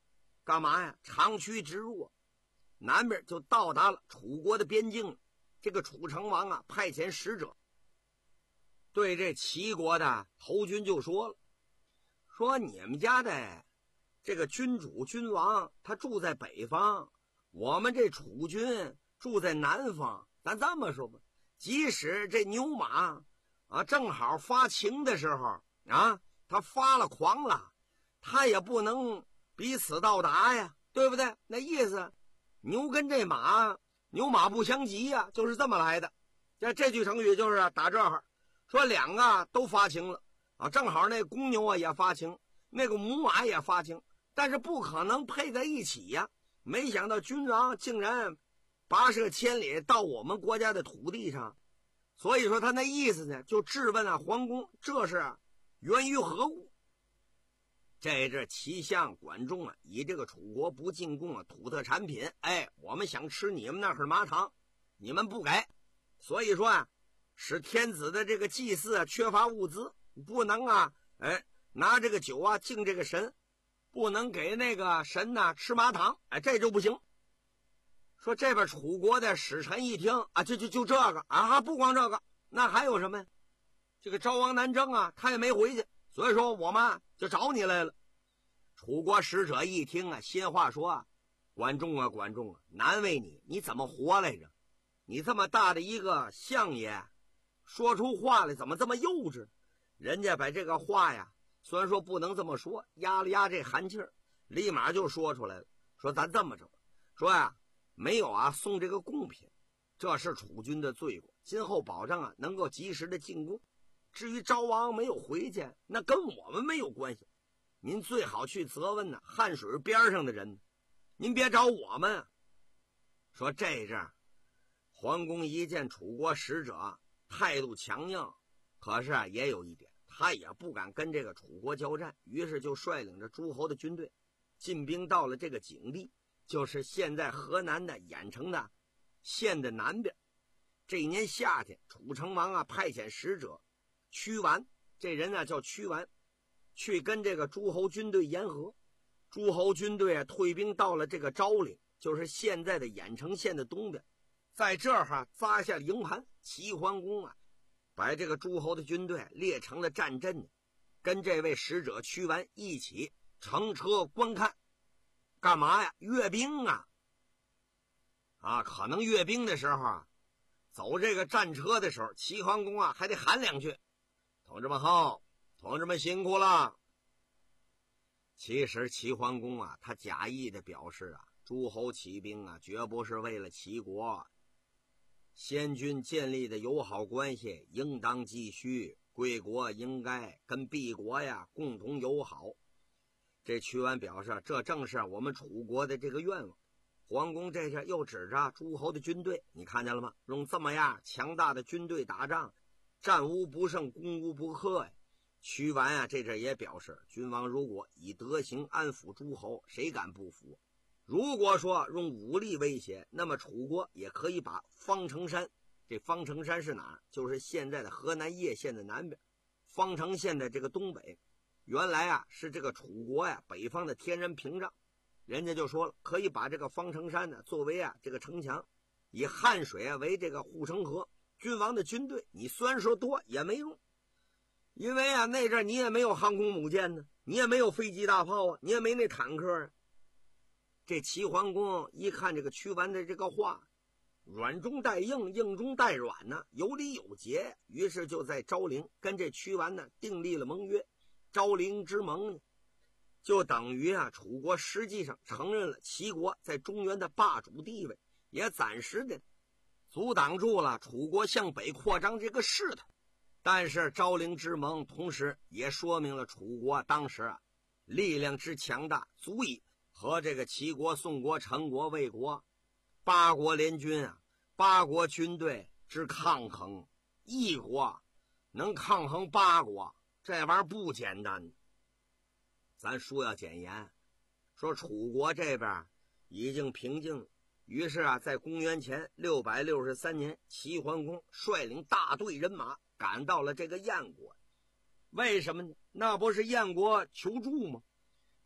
干嘛呀？长驱直入，南边就到达了楚国的边境。这个楚成王啊，派遣使者对这齐国的侯君就说了，说你们家的这个君主君王他住在北方，我们这楚军住在南方，咱这么说吧，即使这牛马啊正好发情的时候啊，他发了狂了，他也不能彼此到达呀，对不对？那意思牛跟这马牛马不相及呀、啊，就是这么来的。这这句成语就是打这儿说两个都发情了啊，正好那公牛啊也发情，那个母马也发情，但是不可能配在一起呀。没想到君王竟然跋涉千里到我们国家的土地上，所以说他那意思呢，就质问啊桓公，这是源于何物？这这齐相管仲啊，以这个楚国不进贡啊土特产品，哎，我们想吃你们那儿麻糖，你们不给，所以说啊，使天子的这个祭祀啊缺乏物资，不能啊，哎，拿这个酒啊敬这个神，不能给那个神呐、啊、吃麻糖，哎，这就不行。说这边楚国的使臣一听啊，就就就这个啊，不光这个，那还有什么呀？这个昭王南征啊，他也没回去。所以说我们就找你来了。楚国使者一听啊，心话说啊，管仲啊管仲啊，难为你，你怎么活来着？你这么大的一个相爷，说出话来怎么这么幼稚？人家把这个话呀，虽然说不能这么说，压了压这寒气儿，立马就说出来了，说咱这么着，说呀、啊，没有啊送这个贡品，这是楚军的罪过，今后保证啊能够及时的进贡。至于昭王没有回去，那跟我们没有关系，您最好去责问呢、啊、汉水边上的人，您别找我们。说这阵桓公一见楚国使者态度强硬，可是啊也有一点，他也不敢跟这个楚国交战，于是就率领着诸侯的军队进兵到了这个井地，就是现在河南的郾城的县的南边。这一年夏天，楚成王啊派遣使者屈完，这人呢、啊、叫屈完，去跟这个诸侯军队言和。诸侯军队啊退兵到了这个昭陵，就是现在的郾城县的东边，在这儿哈、啊、扎下营盘。齐桓公啊把这个诸侯的军队列成了战阵，跟这位使者屈完一起乘车观看。干嘛呀？阅兵啊！啊，可能阅兵的时候啊，走这个战车的时候，齐桓公啊还得喊两句：“同志们好，同志们辛苦了。”其实齐桓公啊，他假意的表示啊，诸侯起兵啊，绝不是为了齐国。先君建立的友好关系应当继续，贵国应该跟敝国呀共同友好。这屈完表示，这正是我们楚国的这个愿望。桓公这下又指着诸侯的军队，你看见了吗？用这么样强大的军队打仗，战无不胜，攻无不克呀。屈完啊，这阵也表示，君王如果以德行安抚诸侯，谁敢不服？如果说用武力威胁，那么楚国也可以把方城山，这方城山是哪儿？就是现在的河南叶县的南边，方城县的这个东北。原来啊是这个楚国呀北方的天然屏障，人家就说了，可以把这个方城山呢作为啊这个城墙，以汉水啊为这个护城河。君王的军队你虽然说多也没用，因为啊那阵你也没有航空母舰呢，你也没有飞机大炮啊，你也没那坦克啊。这齐桓公一看这个屈完的这个话，软中带硬，硬中带软呢，有理有节，于是就在昭陵跟这屈完呢订立了盟约。昭陵之盟呢，就等于啊楚国实际上承认了齐国在中原的霸主地位，也暂时的阻挡住了楚国向北扩张这个势头。但是昭陵之盟同时也说明了楚国当时啊力量之强大，足以和这个齐国、宋国、陈国、魏国八国联军啊，八国军队之抗衡，一国能抗衡八国，这玩意儿不简单。咱说要简言，说楚国这边已经平静了。于是啊，在公元前六百六十三年，齐桓公率领大队人马赶到了这个燕国。为什么呢？那不是燕国求助吗？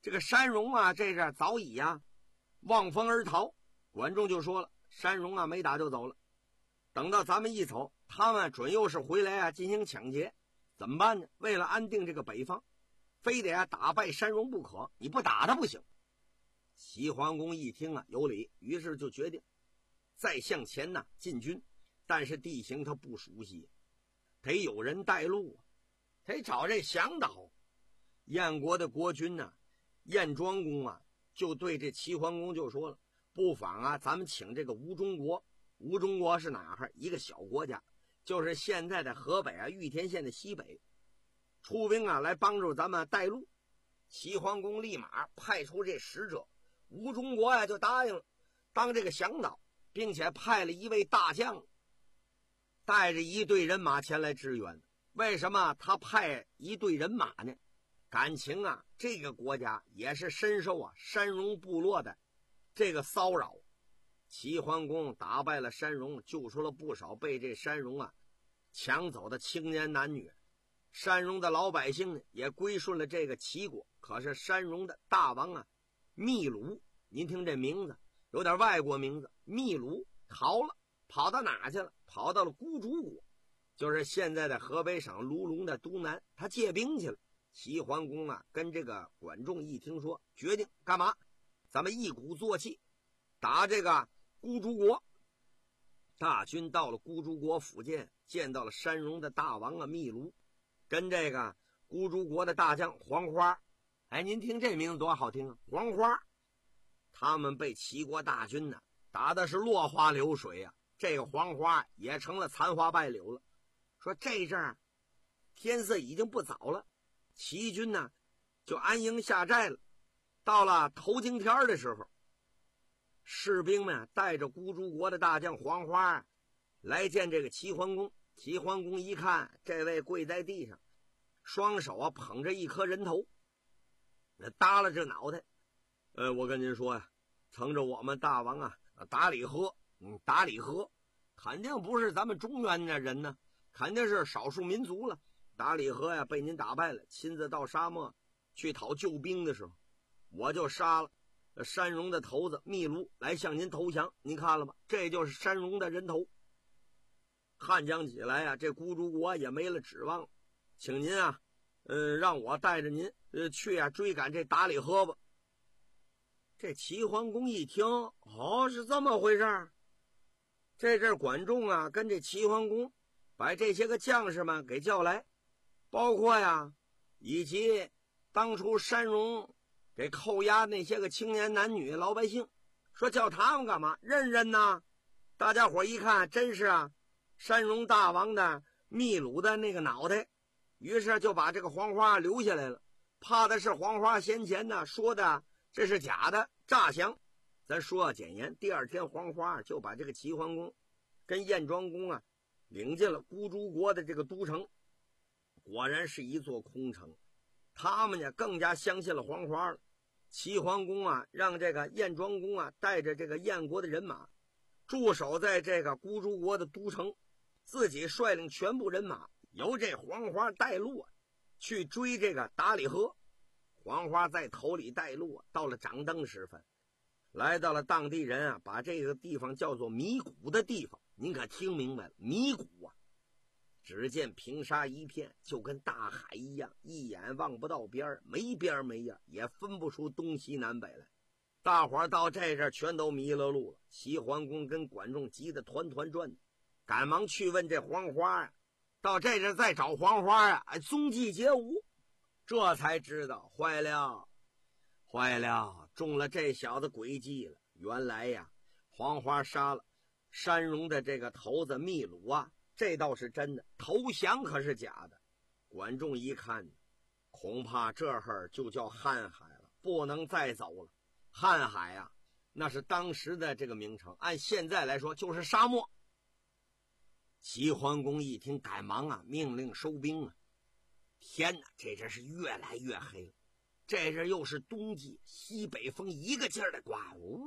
这个山荣啊，这是早已呀、啊、望风而逃。管仲就说了，山荣啊没打就走了，等到咱们一走，他们准又是回来啊进行抢劫，怎么办呢？为了安定这个北方，非得啊打败山荣不可，你不打他不行。齐桓公一听啊有理，于是就决定再向前呢进军，但是地形他不熟悉，得有人带路啊，得找这向导。燕国的国君呢、啊，燕庄公啊，就对这齐桓公就说了，不妨啊，咱们请这个吴中国。吴中国是哪儿？一个小国家，就是现在的河北啊玉田县的西北，出兵啊来帮助咱们带路。齐桓公立马派出这使者，吴中国呀、啊、就答应了，当这个向导，并且派了一位大将，带着一队人马前来支援。为什么他派一队人马呢？感情啊，这个国家也是深受啊山戎部落的这个骚扰。齐桓公打败了山戎，救出了不少被这山戎啊抢走的青年男女。山戎的老百姓呢，也归顺了这个齐国。可是山戎的大王啊，秘鲁，您听这名字有点外国名字，秘鲁逃了，跑到哪去了？跑到了孤竹国，就是现在的河北省卢龙的东南，他借兵去了。齐桓公啊，跟这个管仲一听说，决定干嘛？咱们一鼓作气，打这个孤竹国。大军到了孤竹国附近，见到了山戎的大王啊秘卢，跟这个孤竹国的大将黄花。哎，您听这名字多好听啊，黄花。他们被齐国大军呢打的是落花流水啊，这个黄花也成了残花败柳了。说这阵儿天色已经不早了，齐军呢就安营下寨了。到了头经天的时候，士兵们带着孤竹国的大将黄花来见这个齐桓公。齐桓公一看，这位跪在地上，双手啊捧着一颗人头，耷拉着脑袋。呃，我跟您说呀、啊，乘着我们大王啊达里喝，嗯，达里喝肯定不是咱们中原的人呢，肯定是少数民族了。达里喝呀被您打败了，亲自到沙漠去讨救兵的时候，我就杀了山戎的头子秘卢来向您投降。您看了吗？这就是山戎的人头。汉江起来啊，这孤竹国也没了指望，请您啊，呃，让我带着您呃去啊追赶这达里喝吧。这齐桓公一听，哦，是这么回事。这阵管仲啊，跟这齐桓公把这些个将士们给叫来，包括呀，以及当初山戎给扣押那些个青年男女老百姓，说叫他们干嘛？认认呐！大家伙一看，真是啊，山戎大王的秘鲁的那个脑袋，于是就把这个黄花留下来了。怕的是黄花先前呢说的这是假的诈降。咱说要简言，第二天黄花就把这个齐桓公跟燕庄公啊领进了孤竹国的这个都城。果然是一座空城，他们呢更加相信了黄花了。齐桓公啊让这个燕庄公啊带着这个燕国的人马驻守在这个孤竹国的都城，自己率领全部人马由这黄花带路啊去追这个达里河。黄花在头里带路啊，到了掌灯时分，来到了当地人啊把这个地方叫做迷谷的地方。您可听明白了？迷谷啊，只见平沙一片，就跟大海一样，一眼望不到边儿，没边没样，也分不出东西南北来。大伙儿到这阵全都迷了路了。齐桓公跟管仲急得团团转，赶忙去问这黄花啊，到这阵再找黄花啊，哎，踪迹皆无。这才知道坏了，坏了，中了这小子诡计了。原来呀，黄花杀了山戎的这个头子秘鲁啊，这倒是真的，投降可是假的。管仲一看，恐怕这会儿就叫瀚海了，不能再走了。瀚海啊，那是当时的这个名称，按现在来说就是沙漠。齐桓公一听，赶忙啊命令收兵啊。天哪，这阵是越来越黑了，这阵又是冬季，西北风一个劲儿的刮，呜，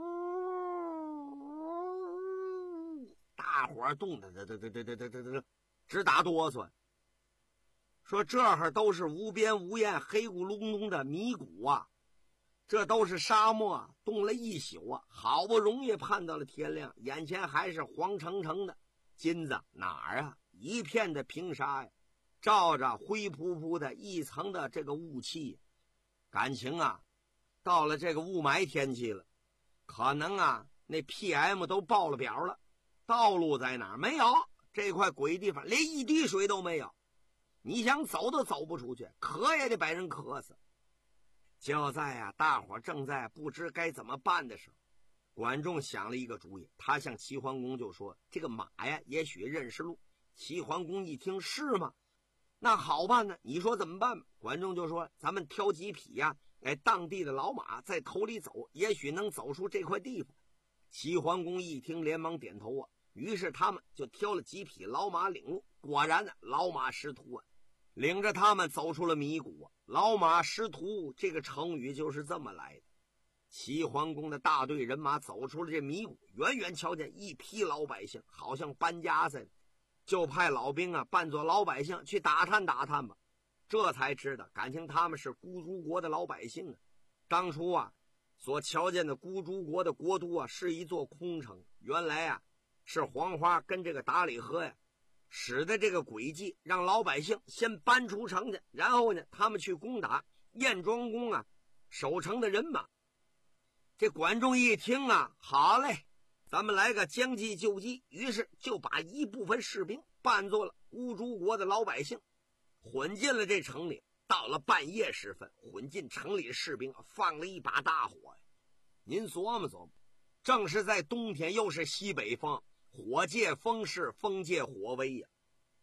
大伙儿冻得得得得得得得得直打哆嗦。说这会儿都是无边无沿、黑咕隆咚的迷谷啊， 这都是沙漠啊，冻了一宿啊，好不容易盼到了天亮，眼前还是黄澄澄的。金子哪儿啊？一片的平沙呀，照着灰扑扑的一层的这个雾气，感情啊，到了这个雾霾天气了，可能啊，那 P M 都爆了表了。道路在哪儿？没有，这块鬼地方连一滴水都没有，你想走都走不出去，渴也得把人渴死。就在啊，大伙正在不知该怎么办的时候，管仲想了一个主意，他向齐桓公就说：“这个马呀，也许认识路。”齐桓公一听，是吗？那好办呢，你说怎么办？管仲就说：“咱们挑几匹呀，哎，当地的老马在头里走，也许能走出这块地方。”齐桓公一听，连忙点头啊。于是他们就挑了几匹老马领路，果然呢，老马识途啊，领着他们走出了迷谷啊。老马识途这个成语就是这么来的。齐桓公的大队人马走出了这迷谷，远远瞧见一批老百姓，好像搬家似的，就派老兵啊扮作老百姓去打探打探吧。这才知道，感情他们是孤竹国的老百姓啊。当初啊，所瞧见的孤竹国的国都啊，是一座空城，原来啊，是黄花跟这个达里河呀使的这个诡计，让老百姓先搬出城去，然后呢，他们去攻打燕庄公啊守城的人马。这管仲一听啊，好嘞，咱们来个将计就计，于是就把一部分士兵扮作了乌珠国的老百姓，混进了这城里。到了半夜时分，混进城里的士兵放了一把大火呀。您琢磨琢磨，正是在冬天，又是西北风，火借风势，风借火威呀。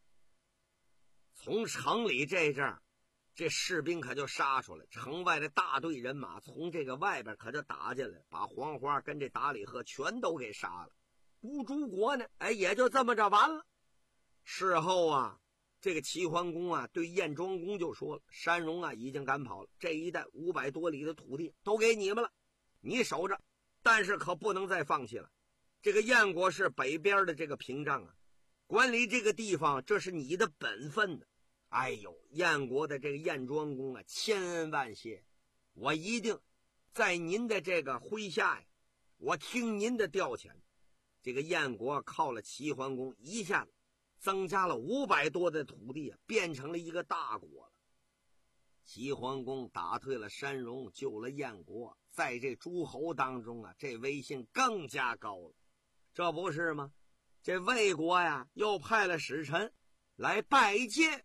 从城里这阵儿，这士兵可就杀出来，城外的大队人马从这个外边可就打进来，把黄花跟这达里河全都给杀了。乌珠国呢，哎，也就这么着完了。事后啊，这个齐桓公啊对燕庄公就说了：“山戎啊已经赶跑了，这一带五百多里的土地都给你们了，你守着，但是可不能再放弃了。这个燕国是北边的这个屏障啊，管理这个地方，这是你的本分的。哎呦，燕国的这个燕庄公啊，千恩万谢，我一定在您的这个麾下呀，我听您的调遣。”这个燕国靠了齐桓公，一下子增加了五百多的土地啊，变成了一个大国了。齐桓公打退了山戎，救了燕国，在这诸侯当中啊，这威信更加高了。这不是吗？这魏国呀，又派了使臣来拜见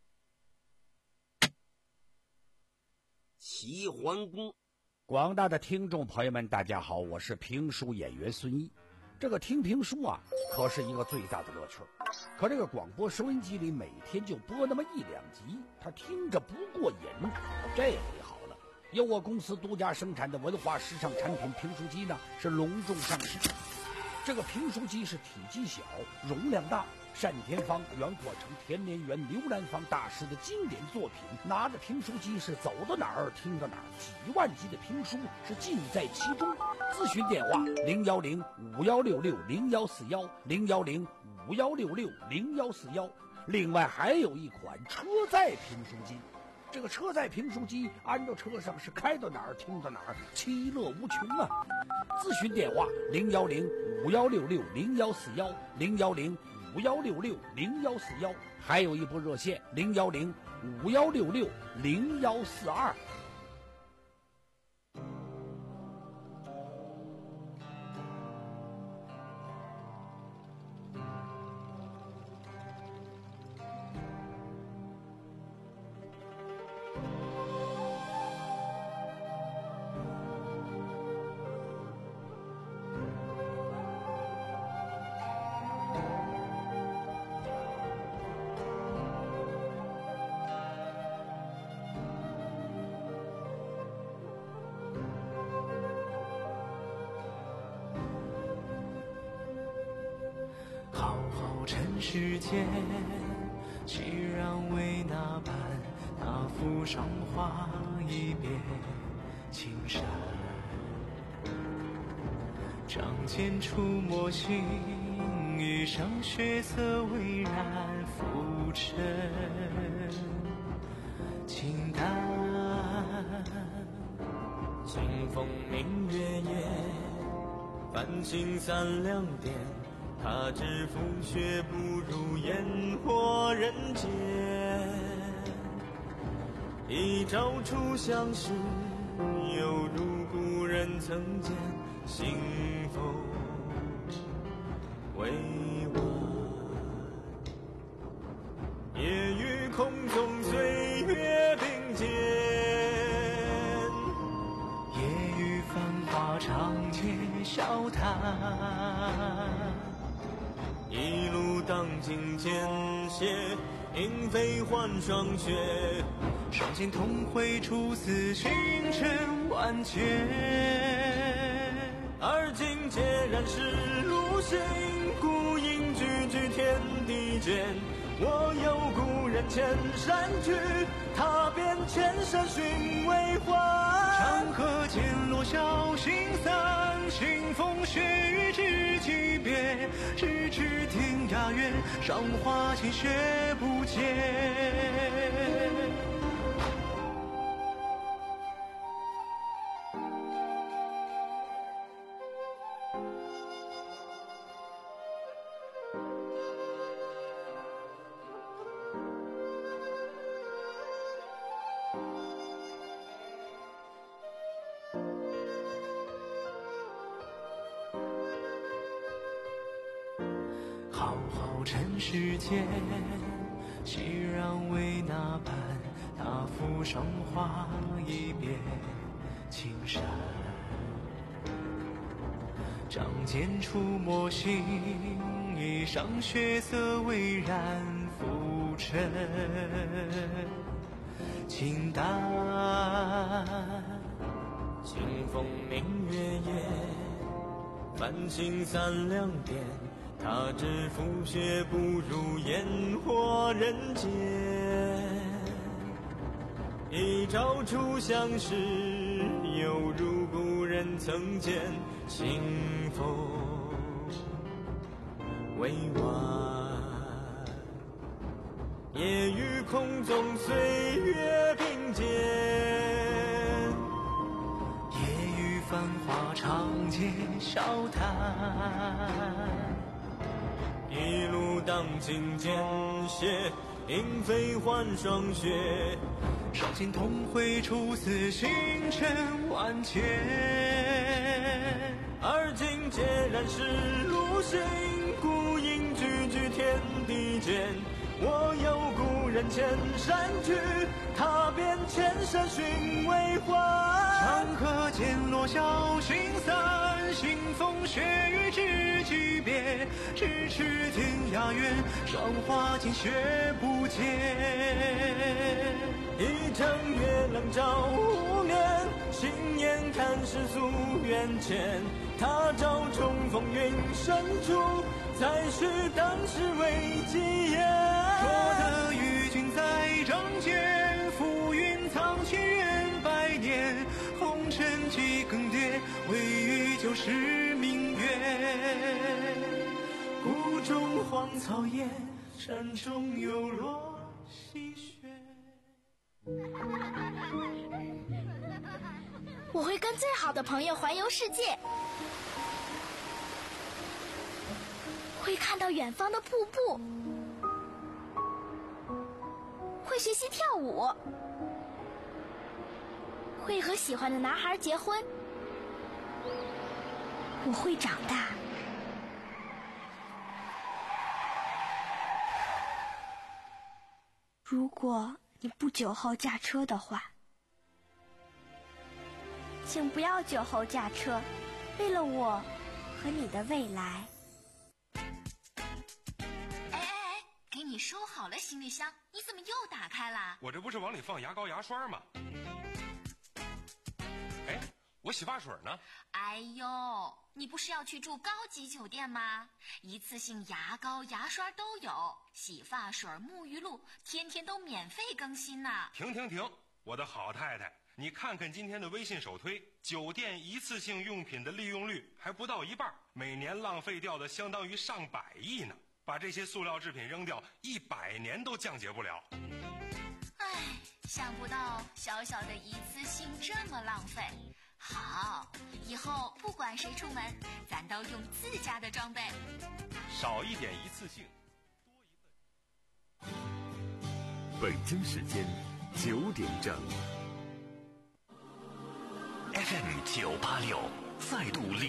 齐桓公。 广大的听众朋友们，大家好，我是评书演员孙毅。这个听评书啊，可是一个最大的乐趣。可这个广播收音机里每天就播那么一两集，他听着不过瘾。这回好了，由我公司独家生产的文化时尚产品评书机呢，是隆重上市。这个评书机是体积小，容量大，单田芳、袁阔成、田连元、刘兰芳大师的经典作品，拿着评书机是走到哪儿听到哪儿，几万集的评书是尽在其中。咨询电话零幺零五幺六六零幺四幺零幺零五幺六六零幺四幺。另外还有一款车载评书机，这个车载评书机安到车上是开到哪儿听到哪儿，其乐无穷啊！咨询电话零幺零五幺六六零幺四幺零幺零五幺六六零幺四幺，还有一部热线零幺零五幺六六零幺四二。 世间岂让为那般那幅上画一别青山，仗剑出墨心，一生血色微染浮沉，清淡清风明月夜，繁星散两点。他知风雪不如烟火人间。一朝初相识，犹如故人曾见。幸否未完？夜与空中岁月并肩， 夜雨繁华长街笑谈， 一路荡尽间歇，莺飞换霜雪。 双肩同绘出此星辰万劫。 而今孑然是路行，孤影句句天地间。我有故人千山去，他便千山寻为还。 长河渐落晓星散，清风雪雨知己别。咫尺天涯远，霜花尽雪不见。浩浩尘世间，熙然为那般？大幅霜华一别青山。仗剑出墨心，一裳血色蔚然浮沉。清淡， 清风明月夜，繁星散两点。他知风雪不如烟火人间。一朝初相识，犹如故人曾见。幸否未完？夜与空中岁月并肩， 夜雨繁华长街笑谈。 一路荡尽间歇，莺飞换霜雪。 双肩同绘出此星辰万劫。 而今孑然是路行，孤影句句天地间。我有故人千山去，他便千山寻为还。 长河渐落晓星散，清风雪雨知己别。咫尺天涯远，霜花尽雪不见。 一城月冷照无眠，心眼看世俗缘浅。他朝重逢云深处，再续当时为己言。 若得与君在仗剑，浮云藏千缘百年。红尘几更迭，唯余就是明月。 谷中荒草野，山中有落细雪。 我会跟最好的朋友环游世界，会看到远方的瀑布，会学习跳舞，会和喜欢的男孩结婚。我会长大。如果你不酒后驾车的话，请不要酒后驾车，为了我和你的未来。 哎哎哎，给你收好了行李箱，你怎么又打开了？ 我这不是往里放牙膏牙刷吗？哎，我洗发水呢？ 哎呦，你不是要去住高级酒店吗？一次性牙膏牙刷都有，洗发水沐浴露天天都免费更新呢。 停停停，我的好太太，你看看今天的微信首推，酒店一次性用品的利用率还不到一半，每年浪费掉的相当于上百亿呢。把这些塑料制品扔掉，一百年都降解不了。 唉，想不到小小的一次性这么浪费。 好，以后不管谁出门，咱都用自家的装备。 少一点一次性，多一份。 北京时间九点整 ，F M 九八六再度领。